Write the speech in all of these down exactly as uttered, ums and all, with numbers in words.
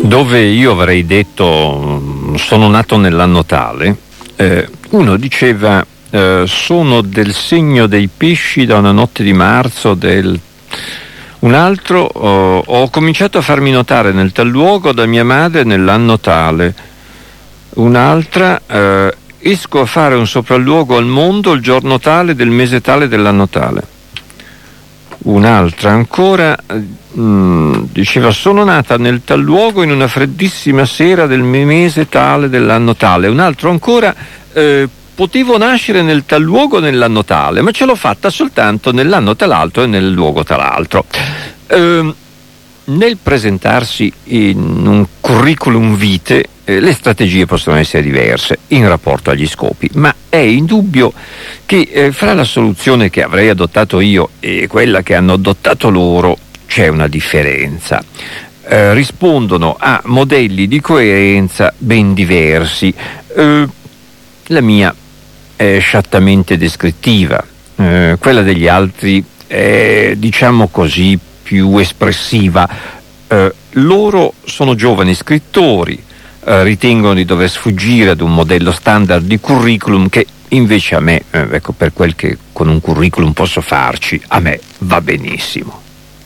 dove io avrei detto sono nato nell'anno tale, eh, uno diceva eh, sono del segno dei pesci da una notte di marzo del... Un altro, oh, ho cominciato a farmi notare nel tal luogo da mia madre nell'anno tale. Un'altra, eh, esco a fare un sopralluogo al mondo il giorno tale del mese tale dell'anno tale. Un'altra ancora, mh, diceva sono nata nel tal luogo in una freddissima sera del mese tale dell'anno tale. Un altro ancora, eh, potevo nascere nel tal luogo nell'anno tale, ma ce l'ho fatta soltanto nell'anno tal'altro e nel luogo tal'altro. Eh, nel presentarsi in un curriculum vitae, eh, le strategie possono essere diverse in rapporto agli scopi, ma è indubbio che eh, fra la soluzione che avrei adottato io e quella che hanno adottato loro c'è una differenza. Eh, rispondono a modelli di coerenza ben diversi. Eh, la mia è sciattamente descrittiva, eh, quella degli altri è, diciamo così, più espressiva. Eh, loro sono giovani scrittori, eh, ritengono di dover sfuggire ad un modello standard di curriculum che invece a me, eh, ecco, per quel che con un curriculum posso farci, a me va benissimo.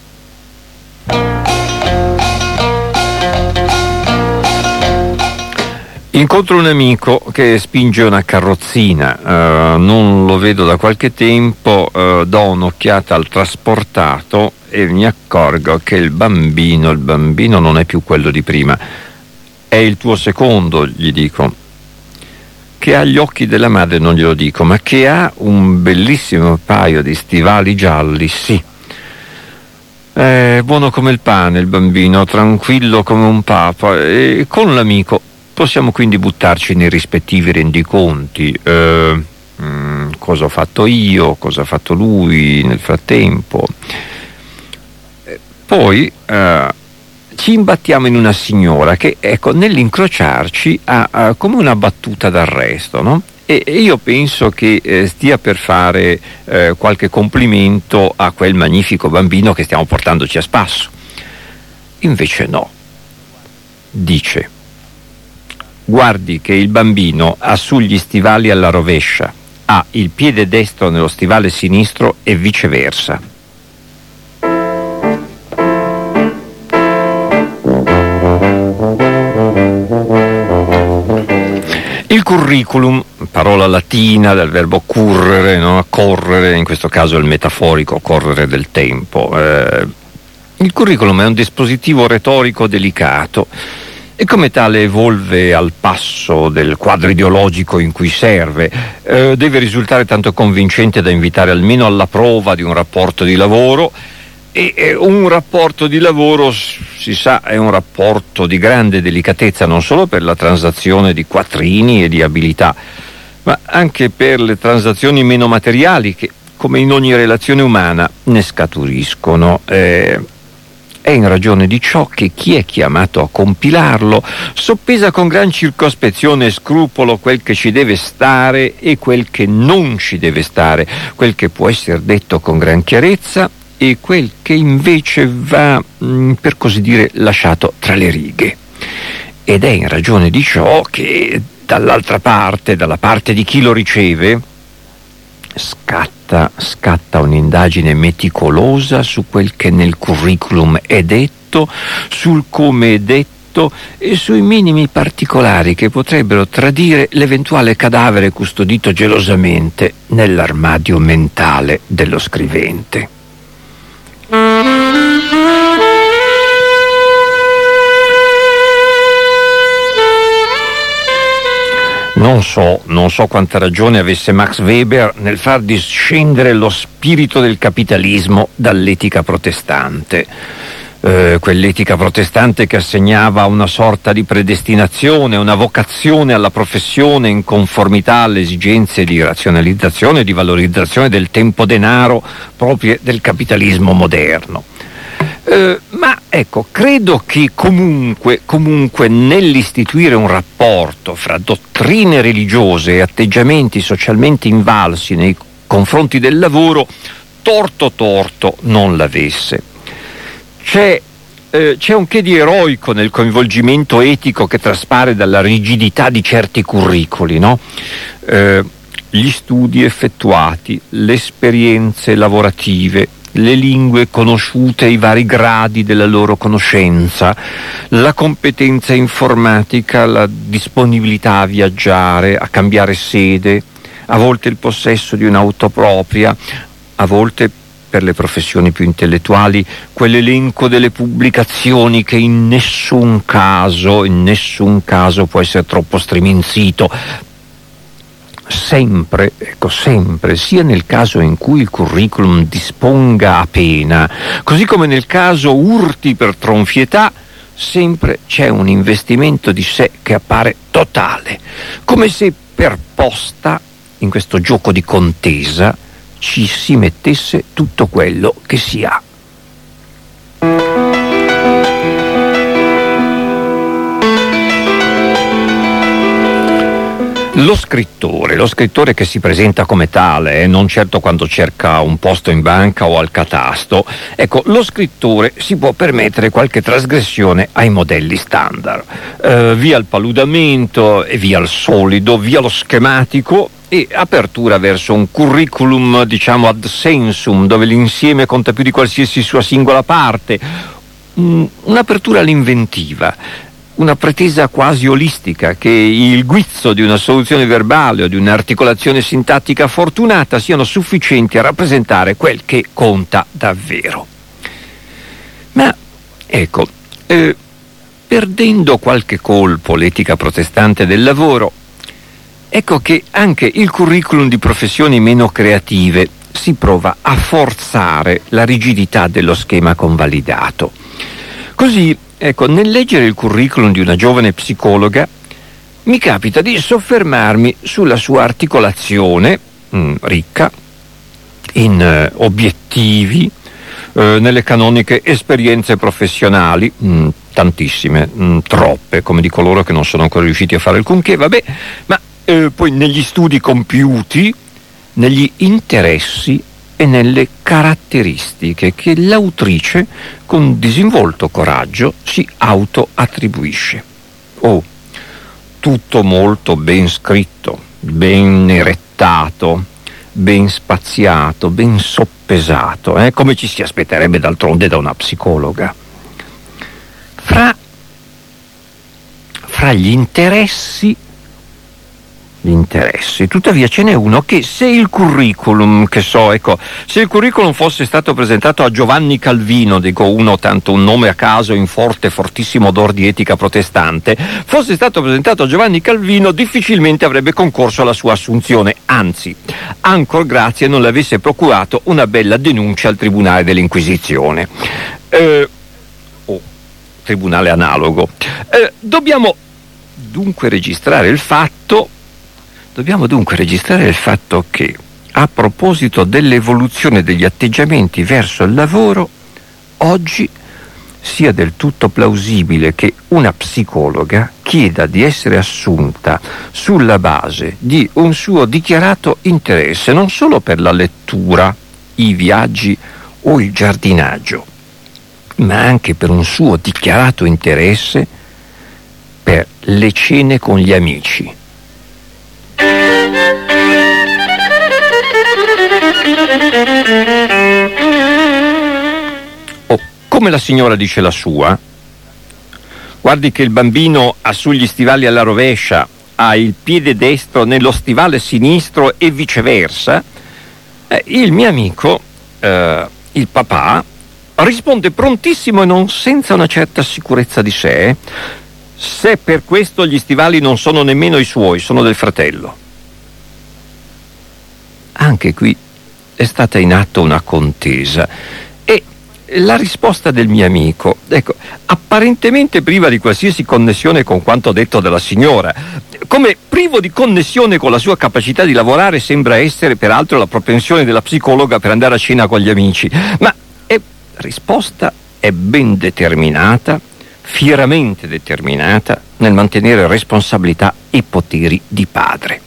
Incontro un amico che spinge una carrozzina, eh, non lo vedo da qualche tempo, eh, do un'occhiata al trasportato e mi accorgo che il bambino, il bambino non è più quello di prima, è il tuo secondo, gli dico, che ha gli occhi della madre, non glielo dico, ma che ha un bellissimo paio di stivali gialli, sì. È buono come il pane il bambino, tranquillo come un papa, e con l'amico possiamo quindi buttarci nei rispettivi rendiconti, eh, mh, cosa ho fatto io, cosa ha fatto lui nel frattempo. Poi eh, ci imbattiamo in una signora che, ecco, nell'incrociarci ha, ha come una battuta d'arresto, no? E, e io penso che eh, stia per fare eh, qualche complimento a quel magnifico bambino che stiamo portandoci a spasso. Invece no, dice: guardi che il bambino ha sugli stivali alla rovescia, ha il piede destro nello stivale sinistro e viceversa. Il curriculum, parola latina dal verbo currere, no? Correre, in questo caso il metaforico correre del tempo. Eh, il curriculum è un dispositivo retorico delicato e come tale evolve al passo del quadro ideologico in cui serve. Eh, deve risultare tanto convincente da invitare almeno alla prova di un rapporto di lavoro, e eh, un rapporto di lavoro, si sa, è un rapporto di grande delicatezza non solo per la transazione di quattrini e di abilità, ma anche per le transazioni meno materiali che, come in ogni relazione umana, ne scaturiscono. Eh, È in ragione di ciò che chi è chiamato a compilarlo soppesa con gran circospezione e scrupolo quel che ci deve stare e quel che non ci deve stare, quel che può essere detto con gran chiarezza e quel che invece va, mh, per così dire, lasciato tra le righe. Ed è in ragione di ciò che dall'altra parte, dalla parte di chi lo riceve, Scatta, scatta un'indagine meticolosa su quel che nel curriculum è detto, sul come è detto e sui minimi particolari che potrebbero tradire l'eventuale cadavere custodito gelosamente nell'armadio mentale dello scrivente. Non so, non so quanta ragione avesse Max Weber nel far discendere lo spirito del capitalismo dall'etica protestante. Eh, quell'etica protestante che assegnava una sorta di predestinazione, una vocazione alla professione in conformità alle esigenze di razionalizzazione e di valorizzazione del tempo denaro proprie del capitalismo moderno. Eh, ma ecco, credo che comunque, comunque nell'istituire un rapporto fra dottrine religiose e atteggiamenti socialmente invalsi nei confronti del lavoro, torto torto non l'avesse. C'è eh, c'è un che di eroico nel coinvolgimento etico che traspare dalla rigidità di certi curricoli, no? Eh, gli studi effettuati, le esperienze lavorative, le lingue conosciute, i vari gradi della loro conoscenza, la competenza informatica, la disponibilità a viaggiare, a cambiare sede, a volte il possesso di un'auto propria, a volte, per le professioni più intellettuali, quell'elenco delle pubblicazioni che in nessun caso, in nessun caso può essere troppo striminzito. Sempre, ecco, sempre, sia nel caso in cui il curriculum disponga a pena, così come nel caso urti per tronfietà, sempre c'è un investimento di sé che appare totale, come se per posta, in questo gioco di contesa, ci si mettesse tutto quello che si ha. Lo scrittore, lo scrittore che si presenta come tale, eh, non certo quando cerca un posto in banca o al catasto, ecco, lo scrittore si può permettere qualche trasgressione ai modelli standard, eh, via il paludamento e via il solido, via lo schematico e apertura verso un curriculum, diciamo, ad sensum, dove l'insieme conta più di qualsiasi sua singola parte, mm, un'apertura all'inventiva, una pretesa quasi olistica che il guizzo di una soluzione verbale o di un'articolazione sintattica fortunata siano sufficienti a rappresentare quel che conta davvero. Ma ecco, eh, perdendo qualche colpo l'etica protestante del lavoro, ecco che anche il curriculum di professioni meno creative si prova a forzare la rigidità dello schema convalidato. Così, ecco, nel leggere il curriculum di una giovane psicologa mi capita di soffermarmi sulla sua articolazione mh, ricca in eh, obiettivi, eh, nelle canoniche esperienze professionali, mh, tantissime, mh, troppe, come di coloro che non sono ancora riusciti a fare alcunché, vabbè, ma eh, poi negli studi compiuti, negli interessi e nelle caratteristiche che l'autrice con disinvolto coraggio si auto-attribuisce. Oh, tutto molto ben scritto, ben erettato, ben spaziato, ben soppesato, eh? Come ci si aspetterebbe d'altronde da una psicologa. Fra, fra gli interessi Gli interessi. Tuttavia ce n'è uno che, se il curriculum, che so, ecco, se il curriculum fosse stato presentato a Giovanni Calvino, dico uno tanto un nome a caso in forte, fortissimo odor di etica protestante, fosse stato presentato a Giovanni Calvino, difficilmente avrebbe concorso alla sua assunzione, anzi, ancor grazie non le avesse procurato una bella denuncia al Tribunale dell'Inquisizione. Eh, oh, tribunale analogo. Eh, dobbiamo dunque registrare il fatto Dobbiamo dunque registrare il fatto che, a proposito dell'evoluzione degli atteggiamenti verso il lavoro, oggi sia del tutto plausibile che una psicologa chieda di essere assunta sulla base di un suo dichiarato interesse, non solo per la lettura, i viaggi o il giardinaggio, ma anche per un suo dichiarato interesse per le cene con gli amici. Oh, come la signora dice la sua, guardi che il bambino ha sugli stivali alla rovescia, ha il piede destro nello stivale sinistro e viceversa, eh, il mio amico, eh, il papà, risponde prontissimo e non senza una certa sicurezza di sé: se per questo gli stivali non sono nemmeno i suoi, sono del fratello. Anche qui è stata in atto una contesa e la risposta del mio amico, ecco, apparentemente priva di qualsiasi connessione con quanto detto dalla signora, come privo di connessione con la sua capacità di lavorare sembra essere peraltro la propensione della psicologa per andare a cena con gli amici, ma è, la risposta è ben determinata, fieramente determinata nel mantenere responsabilità e poteri di padre.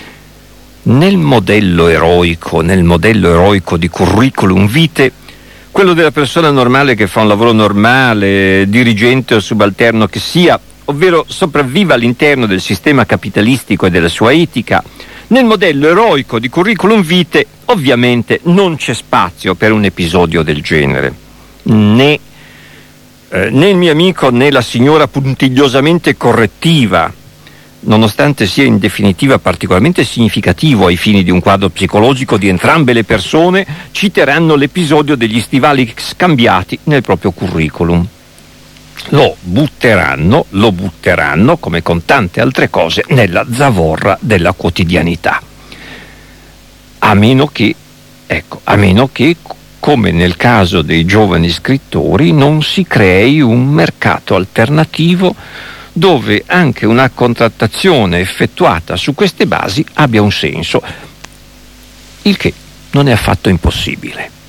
Nel modello eroico, nel modello eroico di curriculum vitae, quello della persona normale che fa un lavoro normale, dirigente o subalterno che sia, ovvero sopravviva all'interno del sistema capitalistico e della sua etica. Nel modello eroico di Curriculum Vitae ovviamente non c'è spazio per un episodio del genere. Né, eh, né il mio amico né la signora puntigliosamente correttiva, nonostante sia in definitiva particolarmente significativo ai fini di un quadro psicologico di entrambe le persone, citeranno l'episodio degli stivali scambiati nel proprio curriculum. Lo butteranno, lo butteranno, come con tante altre cose, nella zavorra della quotidianità. A meno che, ecco, a meno che, come nel caso dei giovani scrittori, non si crei un mercato alternativo dove anche una contrattazione effettuata su queste basi abbia un senso, il che non è affatto impossibile.